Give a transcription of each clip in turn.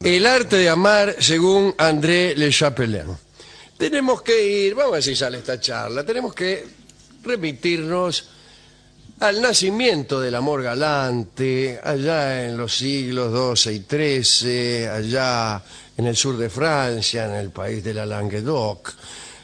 El arte de amar según André Le Chapelain. Tenemos que ir, vamos a ver si sale esta charla, tenemos que remitirnos al nacimiento del amor galante, allá en los siglos XII y XIII, allá en el sur de Francia, en el país de la Languedoc.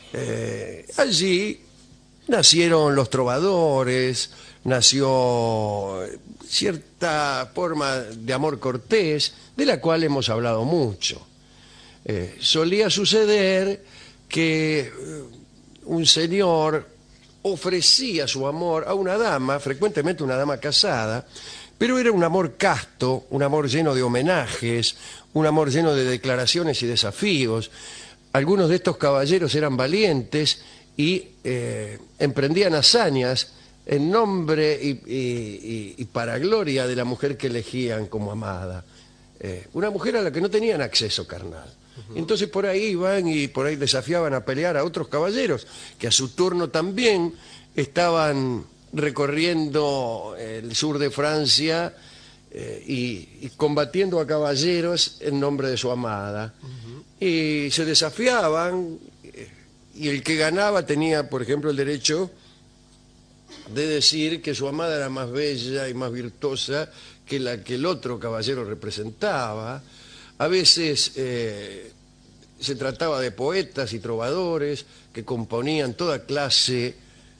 Allí nacieron los trovadores, nació cierta forma de amor cortés, de la cual hemos hablado mucho. Solía suceder que un señor ofrecía su amor a una dama, frecuentemente una dama casada, pero era un amor casto, un amor lleno de homenajes, un amor lleno de declaraciones y desafíos. Algunos de estos caballeros eran valientes y emprendían hazañas en nombre y para gloria de la mujer que elegían como amada. Una mujer a la que no tenían acceso carnal. Entonces por ahí iban y por ahí desafiaban a pelear a otros caballeros que a su turno también estaban recorriendo el sur de Francia y combatiendo a caballeros en nombre de su amada. Y se desafiaban y el que ganaba tenía, por ejemplo, el derecho de decir que su amada era más bella y más virtuosa que la que el otro caballero representaba. A veces se trataba de poetas y trovadores que componían toda clase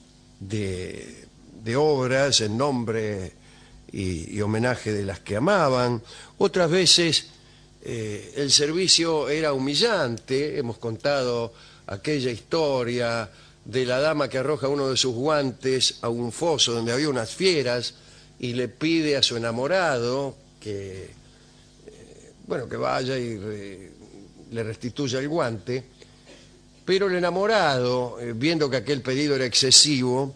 de obras en nombre y homenaje de las que amaban. Otras veces el servicio era humillante. Hemos contado aquella historia de la dama que arroja uno de sus guantes a un foso donde había unas fieras y le pide a su enamorado que vaya y le restituya el guante, pero el enamorado, viendo que aquel pedido era excesivo,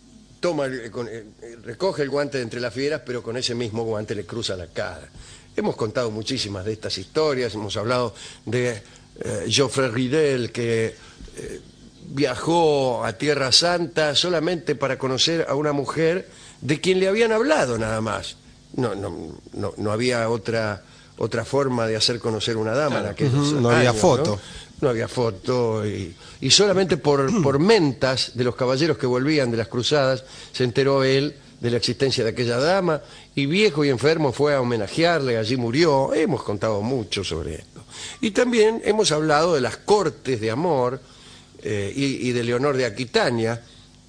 recoge el guante de entre las fieras, pero con ese mismo guante le cruza la cara. Hemos contado muchísimas de estas historias, hemos hablado de Geoffrey Ridel, que viajó a Tierra Santa solamente para conocer a una mujer de quien le habían hablado nada más. No había otra forma de hacer conocer una dama en aquellos años, no había foto. No había foto y solamente por mentas de los caballeros que volvían de las cruzadas se enteró él de la existencia de aquella dama y viejo y enfermo fue a homenajearle, allí murió. Hemos contado mucho sobre esto. Y también hemos hablado de las cortes de amor y de Leonor de Aquitania,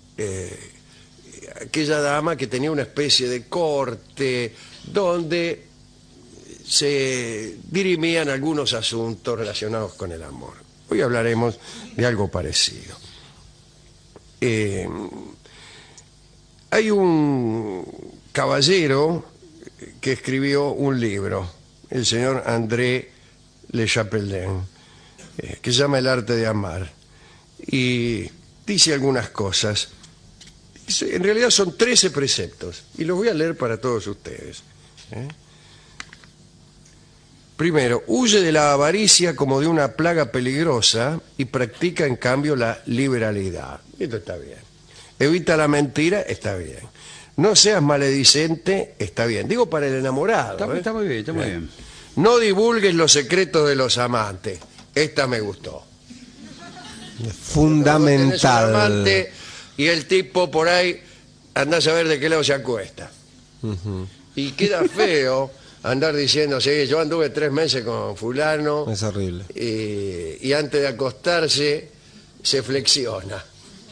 aquella dama que tenía una especie de corte donde se dirimían algunos asuntos relacionados con el amor. Hoy hablaremos de algo parecido. Hay un caballero que escribió un libro, el señor André Le Chapelain, que se llama El arte de amar, y dice algunas cosas. En realidad son 13 preceptos, y los voy a leer para todos ustedes. Primero, huye de la avaricia como de una plaga peligrosa y practica en cambio la liberalidad. Esto está bien. Evita la mentira, está bien. No seas maledicente, está bien. Digo para el enamorado. Está muy bien, está muy bien. No divulgues los secretos de los amantes. Esta me gustó. Fundamental. Tenés un amante y el tipo por ahí anda a saber de qué lado se acuesta. Y queda feo andar diciendo, sí, yo anduve 3 meses con fulano. Es horrible. Y antes de acostarse se flexiona.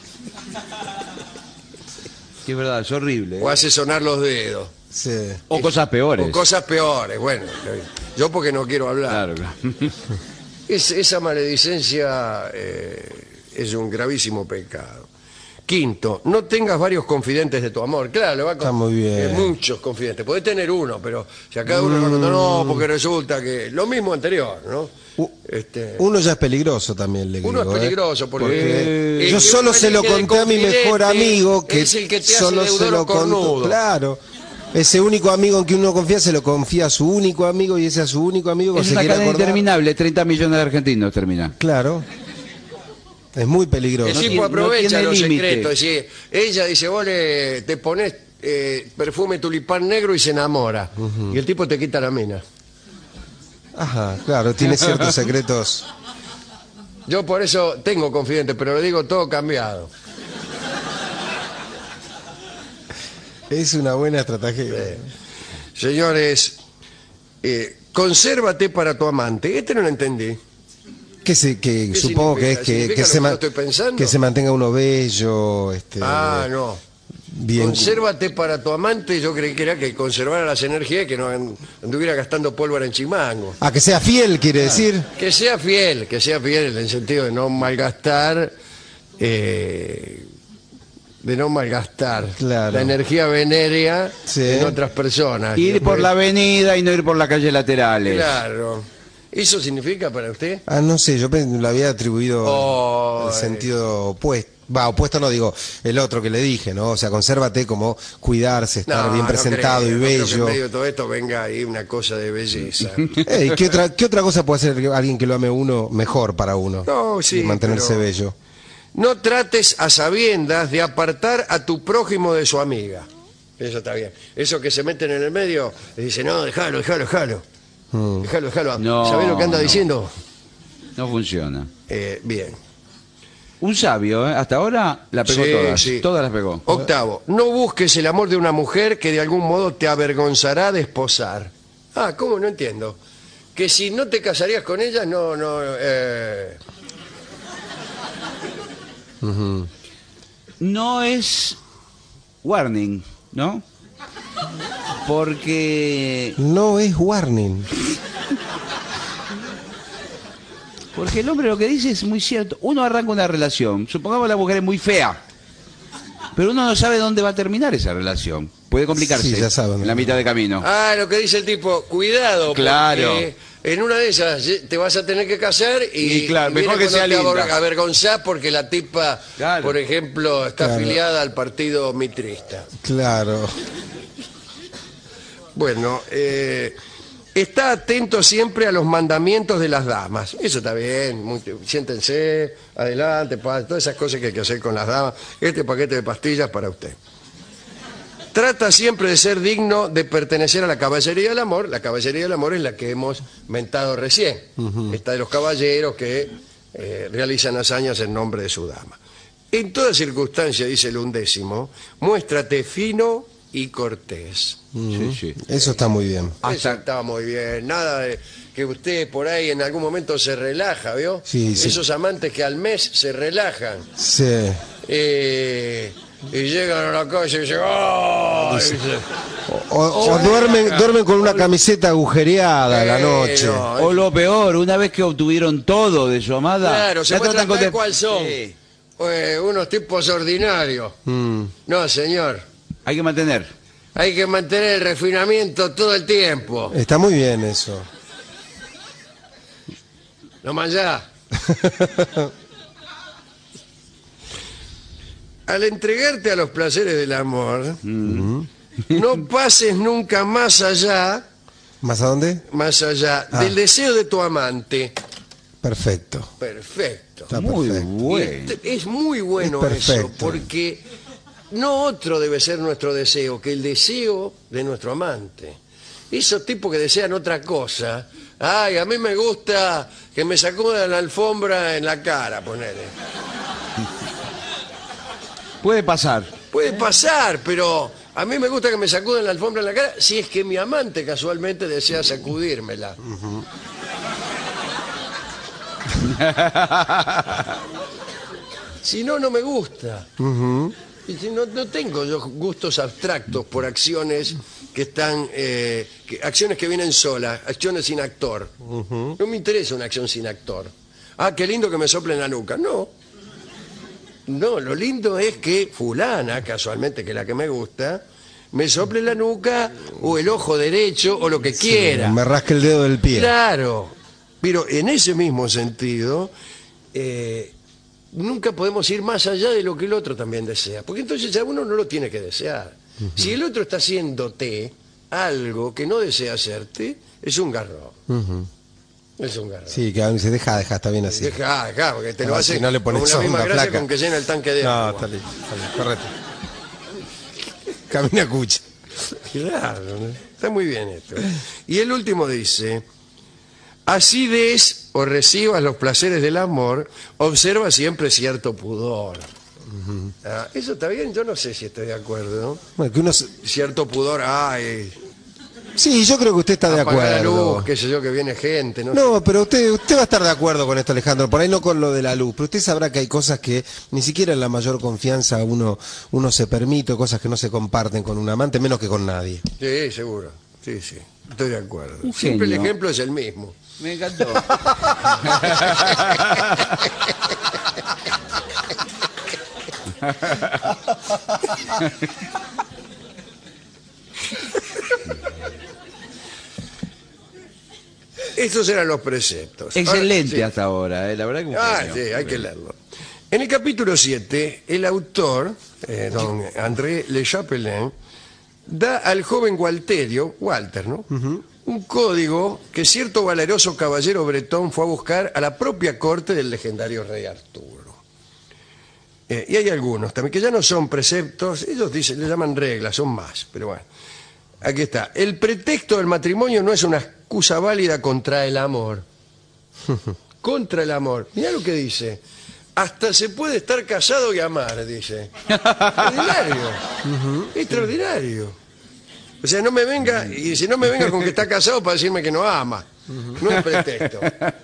Sí, es verdad, es horrible. O hace sonar los dedos. Sí. O cosas peores. O cosas peores, bueno. Yo porque no quiero hablar. Claro. Esa maledicencia es un gravísimo pecado. Quinto, no tengas varios confidentes de tu amor. Claro, le va a Está muy bien. muchos confidentes. Podés tener uno, pero si a cada uno le va a contar, no, porque resulta que... Lo mismo anterior, ¿no? Uno ya es peligroso también, le digo. Uno es peligroso porque... yo solo se lo conté a mi mejor amigo, que es el que te solo hace se lo contó. cornudo. Claro. Ese único amigo en que uno confía se lo confía a su único amigo y ese a su único amigo que Es se una quiere cadena acordar. interminable, 30 millones de argentinos termina. Claro. Es muy peligroso. El tipo aprovecha tiene los límite. secretos. Es decir, ella dice, vos te pones perfume tulipán negro y se enamora. Y el tipo te quita la mina. Ajá, claro, tiene ciertos secretos. Yo por eso tengo confidente, pero le digo todo cambiado. Es una buena estrategia. Señores, consérvate para tu amante. Este no lo entendí. Que supongo que es significa? ¿Significa lo que yo estoy pensando? que se mantenga uno bello, No. bien. Consérvate para tu amante. Yo creí que era que conservara las energías y que no anduviera gastando pólvora en chimango. Ah, que sea fiel, quiere decir. Que sea fiel en el sentido de no malgastar, Claro. la energía venérea Sí. en otras personas. Ir por la avenida y no ir por las calles laterales. Claro. ¿Eso significa para usted? Ah, no sé, yo lo había atribuido el Ay. sentido opuesto. Opuesto no digo, el otro que le dije, ¿no? O sea, consérvate como cuidarse, estar bien presentado y no creo que en bello. medio de todo esto venga ahí una cosa de belleza. Ey, ¿qué otra cosa puede hacer alguien que lo ame a uno mejor para uno? No, sí, Y mantenerse pero- bello. No trates a sabiendas de apartar a tu prójimo de su amiga. Eso está bien. Eso que se meten en el medio, le dicen, no, déjalo. Mm. Déjalo. No, ¿Sabés lo que anda no. diciendo? No funciona. Bien. Un sabio, ¿eh? Hasta ahora la pegó Sí, todas. sí. Todas las pegó. Octavo, no busques el amor de una mujer que de algún modo te avergonzará de esposar. Ah, ¿cómo? No entiendo. Que si no te casarías con ella, no. No es warning, ¿no? Porque No es warning. el hombre lo que dice es muy cierto. Uno arranca una relación, supongamos la mujer es muy fea, pero uno no sabe dónde va a terminar esa relación. Puede complicarse Sí, ya saben. en la mitad de camino. Ah, lo que dice el tipo, cuidado, Claro. porque en una de esas te vas a tener que casar Y claro, viene mejor que cuando sea te linda. avergonzás porque la tipa, Claro. por ejemplo, está Claro. afiliada al partido mitrista. Claro. Bueno, está atento siempre a los mandamientos de las damas. Eso está bien, siéntense, adelante, todas esas cosas que hay que hacer con las damas. Este paquete de pastillas para usted. Trata siempre de ser digno de pertenecer a la caballería del amor. La caballería del amor es la que hemos mentado recién. Esta de los caballeros que realizan hazañas en nombre de su dama. En toda circunstancia, dice el 11º, muéstrate fino y cortés. Sí, sí. Eso está muy bien. Eso está muy bien. Nada de que usted por ahí en algún momento se relaja, ¿vio? Sí, sí. Esos amantes que al mes se relajan. Sí. Y llegan a la calle y dicen, ¡oh! O duermen con una camiseta agujereada a la noche. no, O lo peor, una vez que obtuvieron todo de su amada, Claro, se la muestran tratan tal cual son. Sí. Unos tipos ordinarios. Mm. No, señor. Hay que mantener. Hay que mantener el refinamiento todo el tiempo. Está muy bien eso. No más ya. Al entregarte a los placeres del amor, no pases nunca más allá ¿Más a dónde? del deseo de tu amante. Perfecto. Perfecto. Está Muy perfecto. bueno. Es muy bueno Es perfecto. eso, porque no otro debe ser nuestro deseo que el deseo de nuestro amante. Esos tipos que desean otra cosa. Ay, a mí me gusta que me sacudan la alfombra en la cara, ponele. Puede pasar. Puede pasar, pero a mí me gusta que me sacudan la alfombra en la cara si es que mi amante casualmente desea sacudírmela. Si no, no me gusta. Y si no tengo yo gustos abstractos por acciones que están, acciones que vienen solas, acciones sin actor. No me interesa una acción sin actor. Ah, qué lindo que me soplen la nuca. No. No, lo lindo es que fulana, casualmente, que es la que me gusta, me sople la nuca o el ojo derecho o lo que quiera. Me rasca el dedo del pie. Claro, pero en ese mismo sentido, nunca podemos ir más allá de lo que el otro también desea, porque entonces ya uno no lo tiene que desear. Si el otro está haciéndote algo que no desea hacerte, es un garrón. Es un garrón. Sí, que se deja, está bien así. Deja, porque te lo No, hace si no le pones con la misma sonda, gracia flaca. con que llena el tanque de No, agua. está bien, correcto. Camina cucha. Claro, ¿no? Está muy bien esto. Y el último dice, Así des o recibas los placeres del amor, observa siempre cierto pudor. Eso está bien, yo no sé si estoy de acuerdo, ¿no? Bueno, que uno Cierto pudor, sí, yo creo que usted está de apagar la acuerdo. luz, qué sé yo, que viene gente, ¿no? No, pero usted va a estar de acuerdo con esto, Alejandro. Por ahí no con lo de la luz, pero usted sabrá que hay cosas que ni siquiera en la mayor confianza uno se permite, cosas que no se comparten con un amante, menos que con nadie. Sí, seguro. Sí, sí, estoy de acuerdo. Un Siempre el genio. ejemplo es el mismo. Me encantó. Estos eran los preceptos. Excelente Ahora, sí. hasta ahora, la verdad que un genio. Sí, hay que leerlo. En el capítulo 7, el autor, don André Le Chapelain, da al joven Walter, ¿no? Un código que cierto valeroso caballero bretón fue a buscar a la propia corte del legendario rey Arturo. Y hay algunos también que ya no son preceptos, ellos le llaman reglas, son más, pero bueno. Aquí está. El pretexto del matrimonio no es una excusa válida contra el amor. Contra el amor. Mirá lo que dice. Hasta se puede estar casado y amar, dice. Extraordinario. Extraordinario. O sea, no me venga, y si no me venga con que está casado para decirme que no ama. No es pretexto.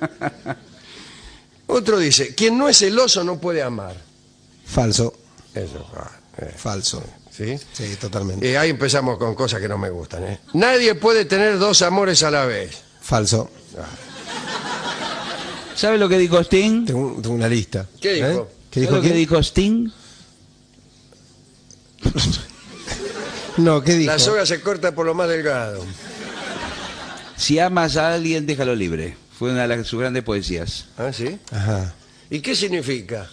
Otro dice, quien no es celoso no puede amar. Falso. Eso. Falso. ¿Sí? Sí, totalmente. Ahí empezamos con cosas que no me gustan. Nadie puede tener dos amores a la vez. Falso. ¿Sabe lo que dijo Sting? Tengo una lista. ¿Qué dijo? ¿Qué ¿Sabe dijo lo que quién? dijo Sting? No, ¿qué dijo? La soga se corta por lo más delgado. Si amas a alguien, déjalo libre. Fue una de sus grandes poesías. ¿Ah, sí? Ajá. ¿Y qué significa?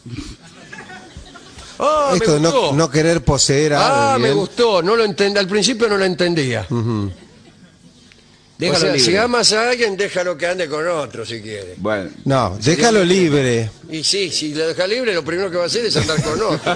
¡Ah, Esto me de gustó! no querer poseer a Me alguien. gustó. No lo entendí. Al principio no lo entendía. Déjalo O sea, libre. si amas a alguien, déjalo que ande con otro si quiere. Bueno, No, déjalo libre. Y sí, si lo deja libre, lo primero que va a hacer es andar con otro.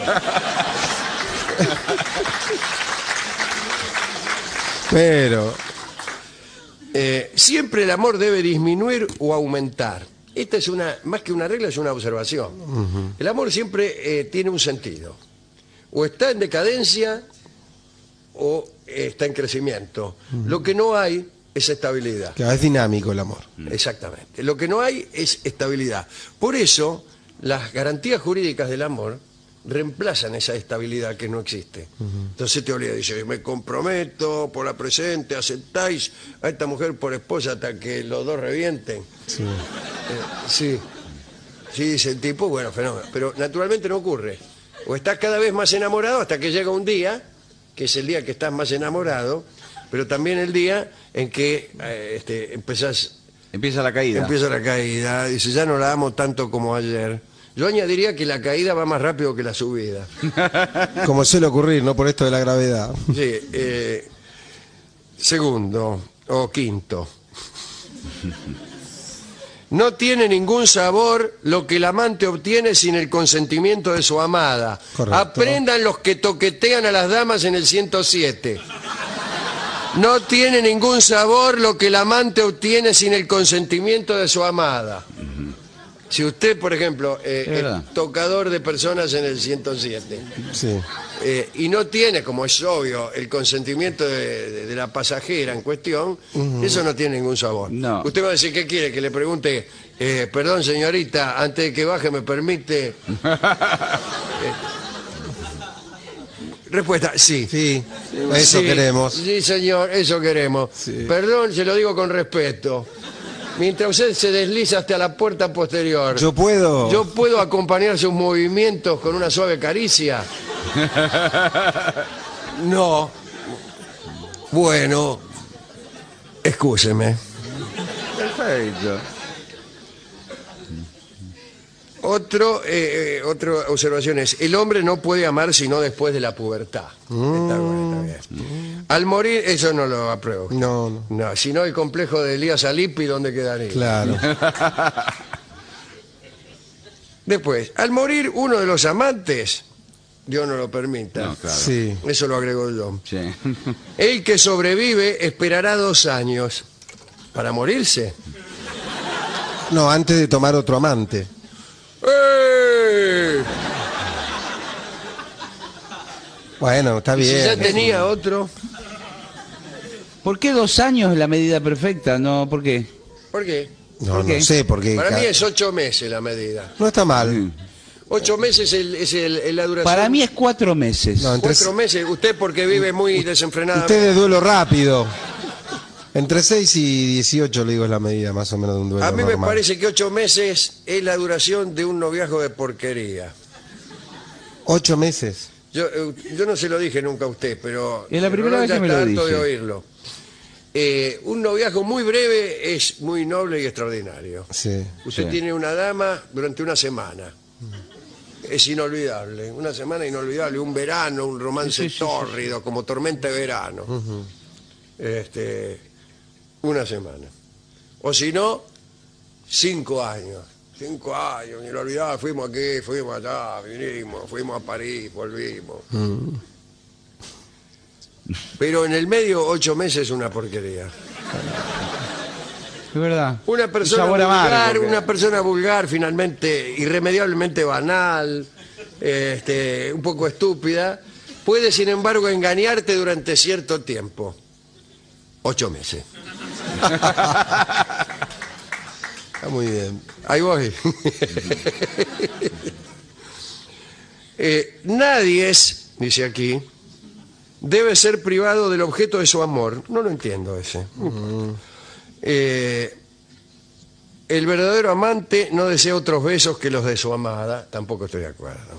Pero, Siempre el amor debe disminuir o aumentar. Esta es más que una regla, es una observación. El amor siempre tiene un sentido. O está en decadencia o está en crecimiento. Lo que no hay es estabilidad. claro, es dinámico el amor. Exactamente. Lo que no hay es estabilidad. Por eso, las garantías jurídicas del amor reemplazan esa estabilidad que no existe. Entonces te obliga, dice, me comprometo por la presente, aceptáis a esta mujer por esposa hasta que los dos revienten. Sí. Sí. Sí, dice el tipo, bueno, fenómeno. Pero naturalmente no ocurre. O estás cada vez más enamorado hasta que llega un día, que es el día que estás más enamorado, pero también el día en que empieza la caída. empieza la caída. Dice, ya no la amo tanto como ayer. Yo añadiría que la caída va más rápido que la subida. Como suele ocurrir, ¿no? Por esto de la gravedad. Sí, segundo o quinto. No tiene ningún sabor lo que el amante obtiene sin el consentimiento de su amada. Correcto. Aprendan los que toquetean a las damas en el 107. No tiene ningún sabor lo que el amante obtiene sin el consentimiento de su amada. Si usted, por ejemplo, es verdad. tocador de personas en el 107, Sí. y no tiene, como es obvio, el consentimiento de la pasajera en cuestión, eso no tiene ningún sabor. No. Usted va a decir, ¿qué quiere? Que le pregunte, perdón señorita, antes de que baje me permite... Respuesta, sí. Sí, eso Sí, queremos. Sí, señor, eso queremos. Sí. Perdón, se lo digo con respeto. Mientras usted se desliza hasta la puerta posterior, Yo puedo. ¿yo puedo acompañar sus movimientos con una suave caricia? No. Bueno, excúseme. Perfecto. Otra observación es, el hombre no puede amar sino después de la pubertad. Está bien, está bien. Al morir, eso no lo apruebo. No, no. No, si no el complejo de Elías Alipi, ¿dónde quedaría? Claro. Después, al morir uno de los amantes, Dios no lo permita. No, claro. Sí. Eso lo agregó yo. Sí. El que sobrevive esperará 2 años para morirse. No, antes de tomar otro amante. ¡Eh! Bueno, está ¿Y si ya bien. tenía otro? ¿Por qué 2 años es la medida perfecta? No, ¿por qué? ¿Por qué? No, ¿Por qué? no sé, porque... Para mí es 8 meses la medida. No está mal. 8 meses es la duración. Para mí es 4 meses. No, entre... 4 meses. Usted porque vive muy desenfrenadamente. Usted de duelo rápido. Entre 6 y 18, le digo, es la medida más o menos de un duelo A mí me normal. parece que 8 meses es la duración de un noviazgo de porquería. 8 meses. Yo no se lo dije nunca a usted, pero... Es la primera vez ya que me está lo harto de dice. oírlo. Un noviazgo muy breve es muy noble y extraordinario. Sí. Usted Sí. tiene una dama durante una semana. Es inolvidable. Una semana inolvidable. Un verano, un romance Sí, sí, sí, tórrido, como tormenta de verano. Una semana. O si no, 5 años. 5 años, inolvidable. Fuimos aquí, fuimos allá, vinimos, fuimos a París, volvimos. Pero en el medio, 8 meses es una porquería. Es verdad. Una persona Un sabor vulgar, amargo, porque- una persona vulgar, finalmente, irremediablemente banal, un poco estúpida, puede, sin embargo, engañarte durante cierto tiempo. 8 meses. Está muy bien. Ahí voy. Nadie es, dice aquí, debe ser privado del objeto de su amor. No lo entiendo ese. El verdadero amante no desea otros besos que los de su amada. Tampoco estoy de acuerdo.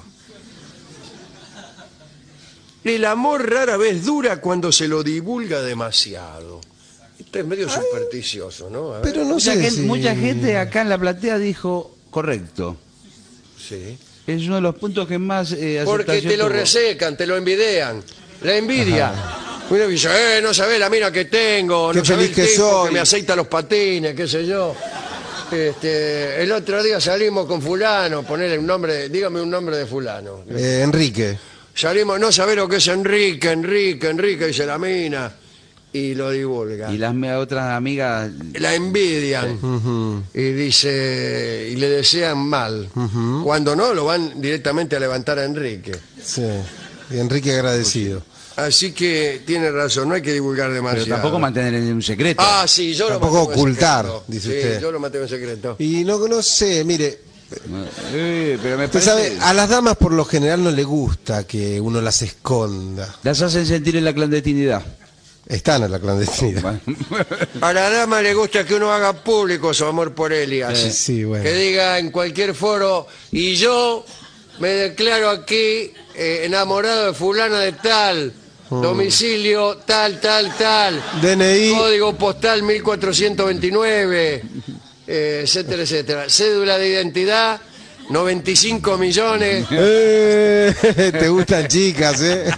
El amor rara vez dura cuando se lo divulga demasiado. Esto es medio supersticioso, ¿no? A ver. Pero no Mucha sé gente, si... mucha gente acá en la platea dijo correcto. Sí. Es uno de los puntos que más Porque aceptación te lo tuvo. resecan, te lo envidian. La envidia. Uno dice, no sabés la mina que tengo, Qué no sabés el feliz que tipo soy. que me aceita los patines, qué sé yo. El otro día salimos con fulano, ponerle un nombre, dígame un nombre de fulano. Enrique. Salimos, no sabés lo que es Enrique, dice la mina, y lo divulga. Y las otras amigas, La envidian y dice, y le desean mal. Cuando no, lo van directamente a levantar a Enrique. Sí. Y Enrique agradecido. Así que tiene razón, no hay que divulgar demasiado. pero tampoco mantener en un secreto. Ah, sí, yo lo Tampoco mantengo en ocultar, secreto. dice Sí, usted. yo lo mantengo en secreto. Y no sé, mire, Pero me usted parece... sabe, a las damas por lo general no le gusta que uno las esconda. Las hacen sentir en la clandestinidad. Están en la clandestinidad. Bueno. A la dama le gusta que uno haga público su amor por Elias. Sí, bueno. Que diga en cualquier foro, y yo me declaro aquí enamorado de fulana de tal, domicilio tal, DNI. código postal 1429, etcétera, etcétera. Cédula de identidad, 95 millones. Te gustan chicas, ¿eh?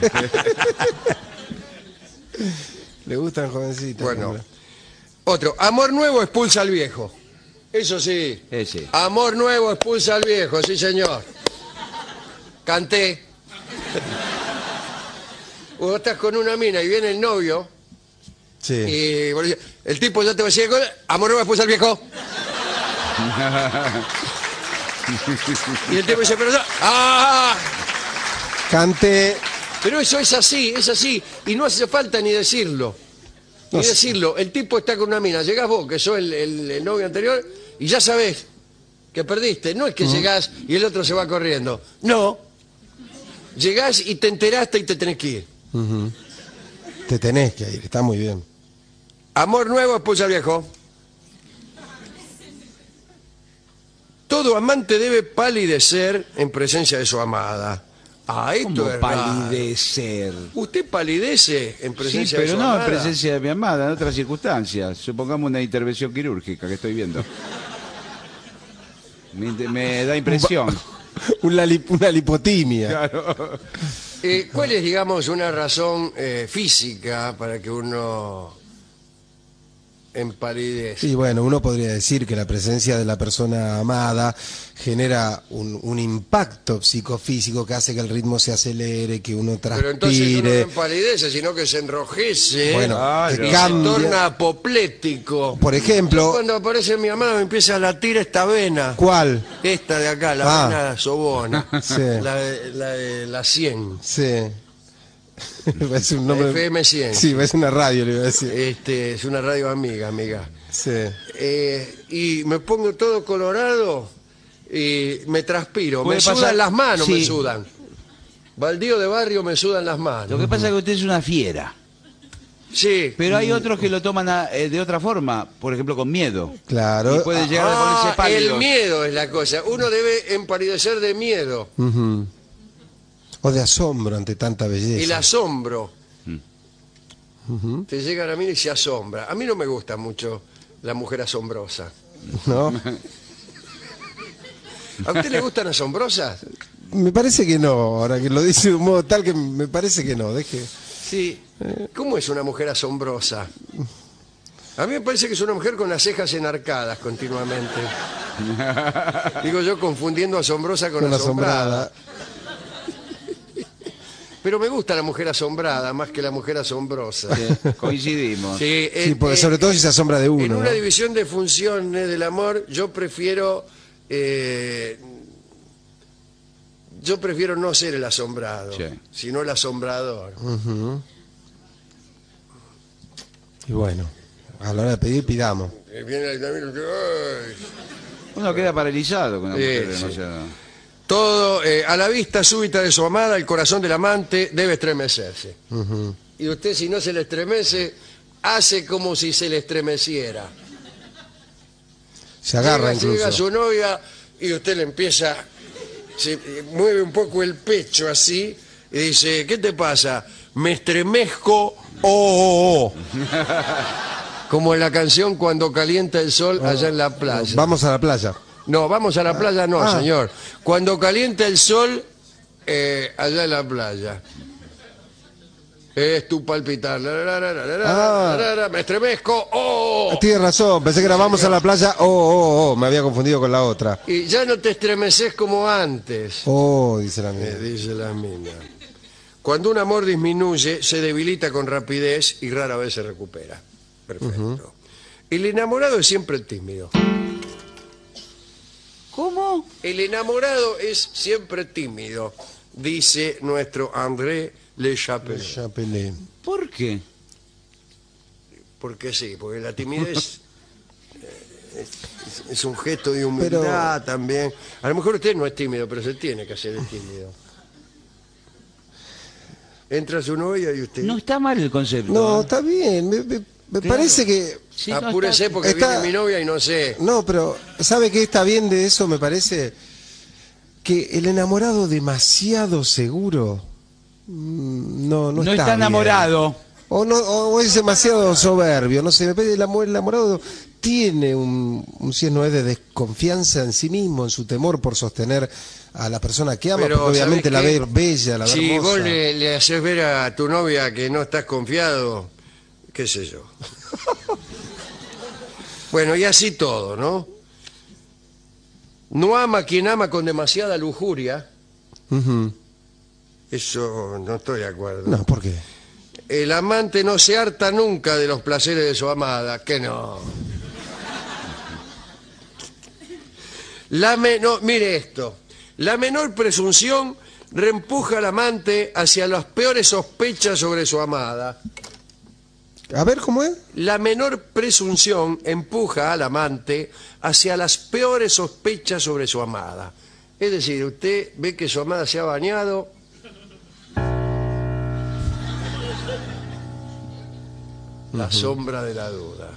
Le gustan jovencitas. Bueno, hombre. otro. Amor nuevo expulsa al viejo. Eso sí. Ese. Amor nuevo expulsa al viejo, sí señor. Canté. Vos estás con una mina y viene el novio Sí. y vos le dices, el tipo ya te va a decir, amor nuevo expulsa al viejo. Y el tipo dice, pero ya... ¡Ah! Cante. Pero eso es así, y no hace falta ni decirlo. No Ni sé. decirlo, el tipo está con una mina, llegás vos, que sos el novio anterior, y ya sabés que perdiste. No es que llegás y el otro se va corriendo. No. Llegás y te enteraste y te tenés que ir. Te tenés que ir, está muy bien. Amor nuevo expulsa al viejo. Todo amante debe palidecer en presencia de su amada. Ah, esto ¿Cómo es raro. palidecer? ¿Usted palidece en Sí, presencia de pero su no amada? en presencia de mi amada, en otras circunstancias. Supongamos una intervención quirúrgica que estoy viendo. Me da impresión. Una lipotimia. Claro. ¿Cuál es, digamos, una razón física para que uno empalidece. Y bueno, uno podría decir que la presencia de la persona amada genera un impacto psicofísico que hace que el ritmo se acelere, que uno Pero entonces uno no transpire. empalidece, sino que se enrojece, Bueno, Claro. que se cambia. torna apoplético. Por ejemplo, Cuando aparece mi amado me empieza a latir esta vena. ¿cuál? Esta de acá, la Ah. vena sobona. Sí. La 100. Sí. Es un nombre... FM 100. Sí, es una radio, le iba a decir. Es una radio amiga. Sí. Y me pongo todo colorado y me transpiro. Puede Me pasar- sudan las manos, sí. me sudan. Baldío de barrio me sudan las manos. Lo que pasa es que usted es una fiera. Sí. Pero hay otros que lo toman de otra forma, por ejemplo con miedo. Claro. Y puede llegar a ponerse El pálido. miedo es la cosa. Uno debe empalidecer de miedo. Ujú. O de asombro ante tanta belleza. Y el asombro. Ujú. Te llegan a mí y se asombra. A mí no me gusta mucho la mujer asombrosa. ¿No? ¿A usted le gustan asombrosas? Me parece que no, ahora que lo dice de un modo tal que me parece que no, deje. Sí. ¿Cómo es una mujer asombrosa? A mí me parece que es una mujer con las cejas enarcadas continuamente. Digo yo confundiendo asombrosa con asombrada. Pero me gusta la mujer asombrada más que la mujer asombrosa. Sí, coincidimos. Sí, Sí, porque sobre todo si se asombra de uno. En una ¿no? división de funciones del amor, yo prefiero no ser el asombrado, Sí. sino el asombrador. Ujú. Y bueno, a la hora de pedir, pidamos. Viene el camino, ¡ay! Uno queda paralizado con una Sí, mujer sí. demasiado. Todo, a la vista súbita de su amada, el corazón del amante debe estremecerse. Ujú. Y usted, si no se le estremece, hace como si se le estremeciera. Se agarra Llega incluso. su novia y usted le empieza, se mueve un poco el pecho así y dice, ¿qué te pasa? Me estremezco, oh, oh, oh. Como en la canción Cuando calienta el sol allá en la playa. Vamos a la playa. No, vamos a la playa, no, Ah. señor. Cuando calienta el sol allá en la playa. Es tu palpitar. Me estremezco, oh. Tienes razón, pensé que era vamos a la playa. Oh, me había confundido con la otra. Y ya no te estremeces como antes. Oh, dice la mía. Dice la mina. Cuando un amor disminuye, se debilita con rapidez y rara vez se recupera. Perfecto. El enamorado es siempre tímido. ¿Cómo? El enamorado es siempre tímido, dice nuestro André Le Chapelier. Chapelé. ¿Por qué? Porque sí, porque la timidez es un gesto de humildad también. A lo mejor usted no es tímido, pero se tiene que hacer el tímido. Entra su novia y usted... No está mal el concepto. No, ¿eh? está bien. Me Claro. parece que... Sí, no, Apúrese está- porque está- viene mi novia y no sé. No, pero ¿sabe qué está bien de eso? Me parece que el enamorado demasiado seguro no no está está bien. enamorado. O es demasiado soberbio, no sé, me parece que el enamorado tiene un si no es de desconfianza en sí mismo, en su temor por sostener a la persona que ama, Pero, porque obviamente la ¿sabés ve qué? bella, la ve Si hermosa. vos le haces ver a tu novia que no estás confiado, qué sé yo. Bueno, y así todo, ¿no? No ama quien ama con demasiada lujuria. Ujú. Eso no estoy de acuerdo. No, ¿por qué? El amante no se harta nunca de los placeres de su amada, que no. No, mire esto. La menor presunción reempuja al amante hacia las peores sospechas sobre su amada. A ver, ¿cómo es? La menor presunción empuja al amante hacia las peores sospechas sobre su amada. Es decir, usted ve que su amada se ha bañado. La sombra de la duda.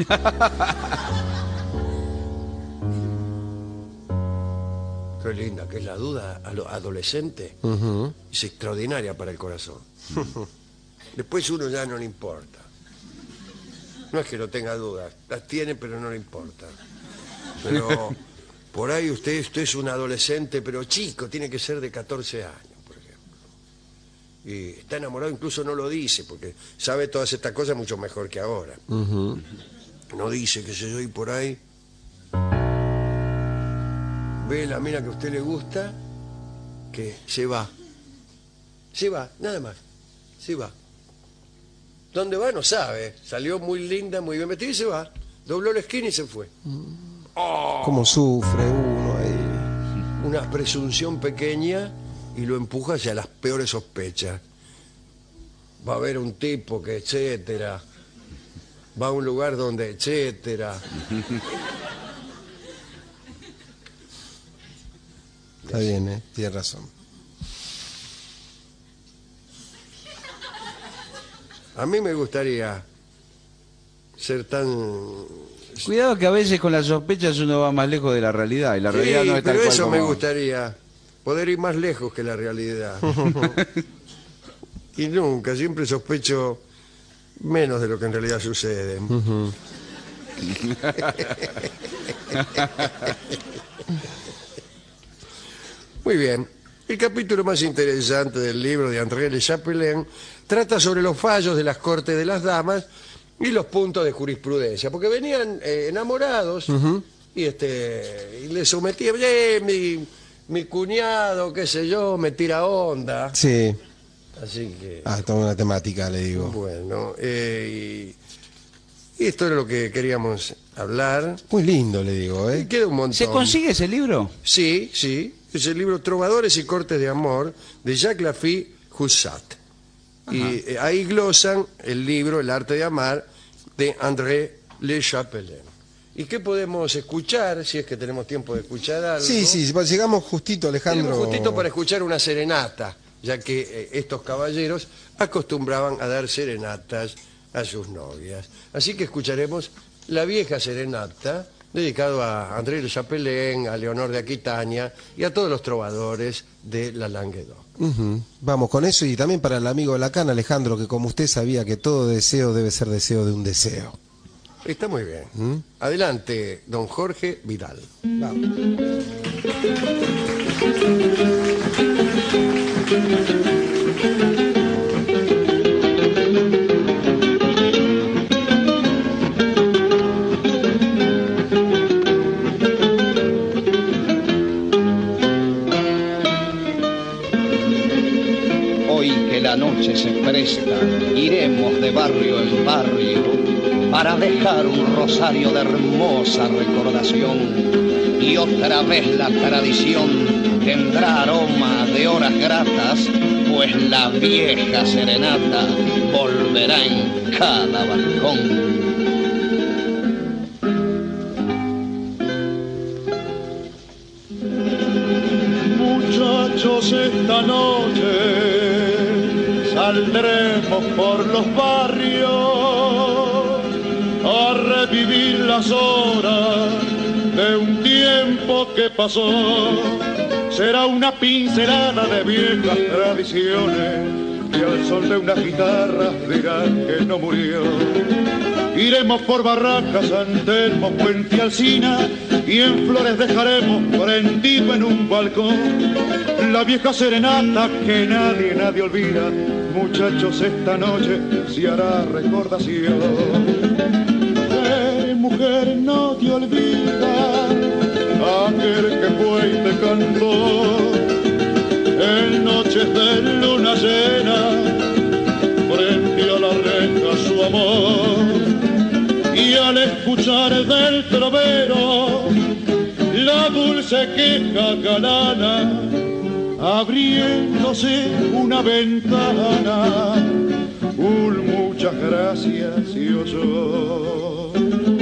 Qué linda que es la duda adolescente. Ujú. Es extraordinaria para el corazón. Después uno ya no le importa. No es que no tenga dudas, las tiene pero no le importa. Pero por ahí usted es un adolescente, pero chico, tiene que ser de 14 años, por ejemplo. Y está enamorado, incluso no lo dice, porque sabe todas estas cosas mucho mejor que ahora. Ujú. no dice, qué sé yo, y por ahí ve la mina que a usted le gusta, que se va, nada más, se va. ¿Dónde va? No sabe, salió muy linda, muy bien vestida y se va, dobló la esquina y se fue. ¿Cómo sufre uno ahí? Una presunción pequeña y lo empuja hacia las peores sospechas. Va a haber un tipo que etcétera, va a un lugar donde etcétera. Está bien, tiene razón. A mí me gustaría ser tan... Cuidado que a veces con las sospechas uno va más lejos de la realidad y la realidad no es tal pero cual eso como... me gustaría, poder ir más lejos que la realidad. Y nunca, siempre sospecho menos de lo que en realidad sucede. Muy bien. El capítulo más interesante del libro de André Le Chapelain trata sobre los fallos de las Cortes de las Damas y los puntos de jurisprudencia, porque venían enamorados y le sometían, mi cuñado, qué sé yo, me tira onda. Sí. Así que... toda una temática, le digo. Bueno, y esto era lo que queríamos hablar. Muy lindo, le digo, Y queda un montón. ¿Se consigue ese libro? Sí, sí. Es el libro Trovadores y Cortes de Amor de Jacques Lafitte Jussat. Y ahí glosan el libro El arte de amar de André Le Chapelain. ¿Y qué podemos escuchar, si es que tenemos tiempo de escuchar algo? Sí, llegamos justito, Alejandro. Tenemos justito para escuchar una serenata, ya que estos caballeros acostumbraban a dar serenatas a sus novias. Así que escucharemos la vieja serenata, dedicado a André Le Chapelain, a Leonor de Aquitania y a todos los trovadores de la Languedoc. Vamos con eso, y también para el amigo Lacan, Alejandro, que como usted sabía que todo deseo debe ser deseo de un deseo. Está muy bien. Adelante, don Jorge Vidal. Vamos. La noche se presta, iremos de barrio en barrio para dejar un rosario de hermosa recordación, y otra vez la tradición tendrá aroma de horas gratas, pues la vieja serenata volverá en cada balcón. Muchachos, esta noche saldremos por los barrios a revivir las horas de un tiempo que pasó. Será una pincelada de viejas tradiciones y al sol de una guitarra dirán que no murió. Iremos por Barracas, San Telmo, Puente Alsina, y en flores dejaremos prendido en un balcón la vieja serenata que nadie olvida. Muchachos, esta noche se hará recordación. Mujer, no te olvidas aquel que fue y te cantó en noches de luna llena frente a la reja su amor. Y al escuchar del trovero la dulce queja galana, abriéndose una ventana, muchas gracias y oyó.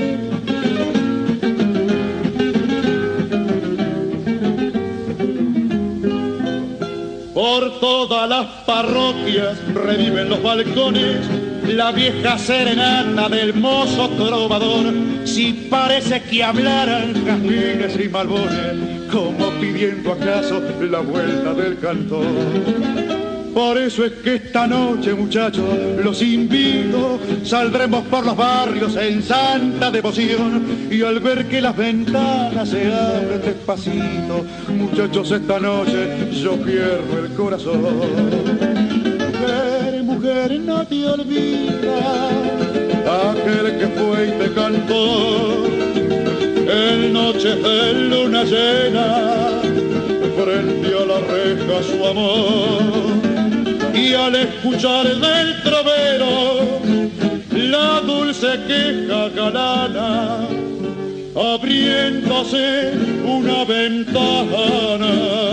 Por todas las parroquias reviven los balcones la vieja serenata del mozo trovador. Si parece que hablaran jazmines y malbones, como pidiendo acaso la vuelta del cantor. Por eso es que esta noche, muchachos, los invito, saldremos por los barrios en santa devoción, y al ver que las ventanas se abren despacito, muchachos, esta noche yo pierdo el corazón. Mujer, no te olvides aquel que fue y te cantó en noches de luna llena, frente a la reja su amor, y al escuchar del trovero la dulce queja galana, abriéndose una ventana,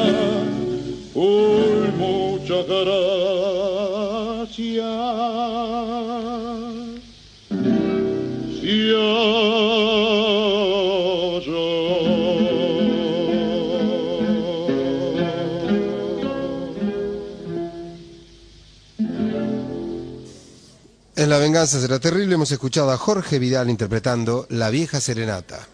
uy, muchas gracias. En La venganza será terrible hemos escuchado a Jorge Vidal interpretando La vieja serenata.